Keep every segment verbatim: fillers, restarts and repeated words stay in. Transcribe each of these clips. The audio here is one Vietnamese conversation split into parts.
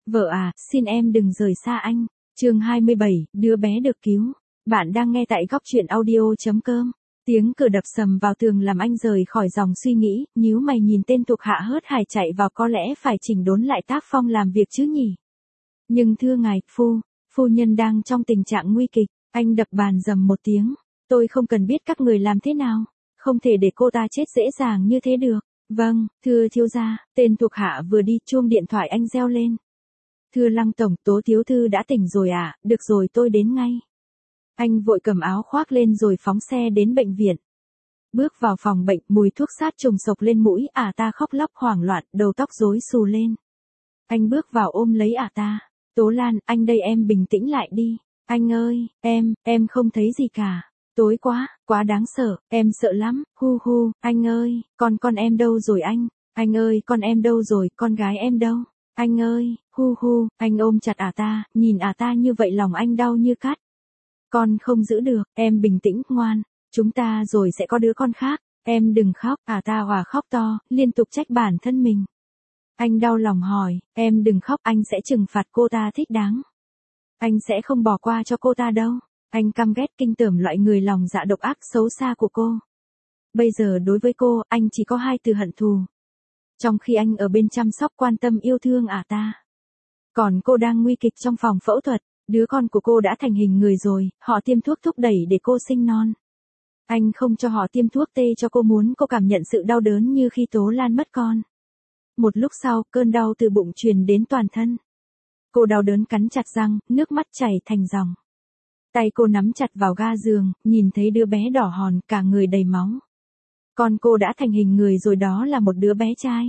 Vợ à, xin em đừng rời xa anh. Chương hai mươi bảy, đứa bé được cứu. Bạn đang nghe tại góc truyện audio.com. Tiếng cửa đập sầm vào tường làm anh rời khỏi dòng suy nghĩ, nhíu mày nhìn tên thuộc hạ hớt hải chạy vào, có lẽ phải chỉnh đốn lại tác phong làm việc chứ nhỉ. Nhưng thưa ngài, phu, phu nhân đang trong tình trạng nguy kịch. Anh đập bàn rầm một tiếng. Tôi không cần biết các người làm thế nào. Không thể để cô ta chết dễ dàng như thế được. Vâng, thưa thiếu gia. Tên thuộc hạ vừa đi, chuông điện thoại anh reo lên. Thưa Lăng tổng, Tố tiểu thư đã tỉnh rồi à, được rồi tôi đến ngay. Anh vội cầm áo khoác lên rồi phóng xe đến bệnh viện. Bước vào phòng bệnh, mùi thuốc sát trùng sộc lên mũi, ả ta khóc lóc hoảng loạn, đầu tóc rối xù lên. Anh bước vào ôm lấy ả ta. Tố Lan, anh đây, em bình tĩnh lại đi. Anh ơi, em, em không thấy gì cả. Tối quá, quá đáng sợ, em sợ lắm, hu hu, anh ơi, con con em đâu rồi anh? Anh ơi, con em đâu rồi, con gái em đâu? Anh ơi, hu hu, anh ôm chặt ả ta, nhìn ả ta như vậy lòng anh đau như cắt. Con không giữ được, em bình tĩnh, ngoan, chúng ta rồi sẽ có đứa con khác, em đừng khóc, ả ta hòa khóc to, liên tục trách bản thân mình. Anh đau lòng hỏi, em đừng khóc, anh sẽ trừng phạt cô ta thích đáng. Anh sẽ không bỏ qua cho cô ta đâu. Anh căm ghét kinh tởm loại người lòng dạ độc ác xấu xa của cô. Bây giờ đối với cô, anh chỉ có hai từ hận thù. Trong khi anh ở bên chăm sóc quan tâm yêu thương ả ta. Còn cô đang nguy kịch trong phòng phẫu thuật, đứa con của cô đã thành hình người rồi, họ tiêm thuốc thúc đẩy để cô sinh non. Anh không cho họ tiêm thuốc tê cho cô, muốn cô cảm nhận sự đau đớn như khi Tố Lan mất con. Một lúc sau, cơn đau từ bụng truyền đến toàn thân. Cô đau đớn cắn chặt răng, nước mắt chảy thành dòng. Tay cô nắm chặt vào ga giường, nhìn thấy đứa bé đỏ hòn, cả người đầy máu. Con cô đã thành hình người rồi, đó là một đứa bé trai.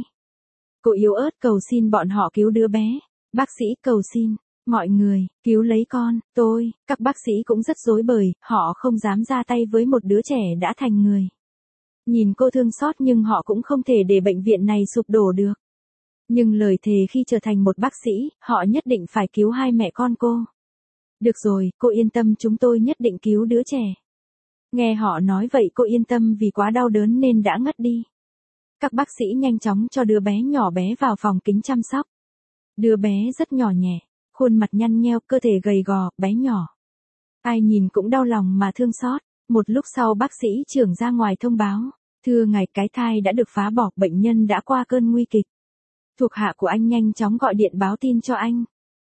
Cô yếu ớt cầu xin bọn họ cứu đứa bé. Bác sĩ cầu xin, mọi người, cứu lấy con, tôi, các bác sĩ cũng rất rối bời, họ không dám ra tay với một đứa trẻ đã thành người. Nhìn cô thương xót nhưng họ cũng không thể để bệnh viện này sụp đổ được. Nhưng lời thề khi trở thành một bác sĩ, họ nhất định phải cứu hai mẹ con cô. Được rồi, cô yên tâm, chúng tôi nhất định cứu đứa trẻ. Nghe họ nói vậy cô yên tâm, vì quá đau đớn nên đã ngất đi. Các bác sĩ nhanh chóng cho đứa bé nhỏ bé vào phòng kính chăm sóc. Đứa bé rất nhỏ nhẹ, khuôn mặt nhăn nheo, cơ thể gầy gò, bé nhỏ. Ai nhìn cũng đau lòng mà thương xót. Một lúc sau bác sĩ trưởng ra ngoài thông báo. Thưa ngài, cái thai đã được phá bỏ, bệnh nhân đã qua cơn nguy kịch. Thuộc hạ của anh nhanh chóng gọi điện báo tin cho anh.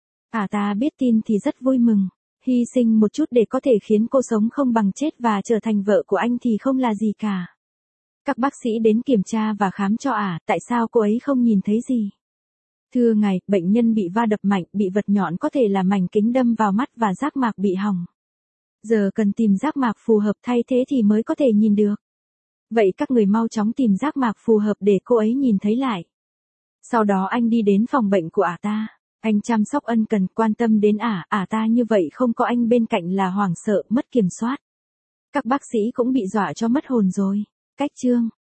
Ả ta biết tin thì rất vui mừng. Hy sinh một chút để có thể khiến cô sống không bằng chết và trở thành vợ của anh thì không là gì cả. Các bác sĩ đến kiểm tra và khám cho ả, tại sao cô ấy không nhìn thấy gì? Thưa ngài, bệnh nhân bị va đập mạnh, bị vật nhọn có thể là mảnh kính đâm vào mắt và giác mạc bị hỏng. Giờ cần tìm giác mạc phù hợp thay thế thì mới có thể nhìn được. Vậy các người mau chóng tìm giác mạc phù hợp để cô ấy nhìn thấy lại. Sau đó anh đi đến phòng bệnh của ả ta. Anh chăm sóc ân cần, quan tâm đến ả, ả ta như vậy không có anh bên cạnh là hoảng sợ, mất kiểm soát. Các bác sĩ cũng bị dọa cho mất hồn rồi. Cách chương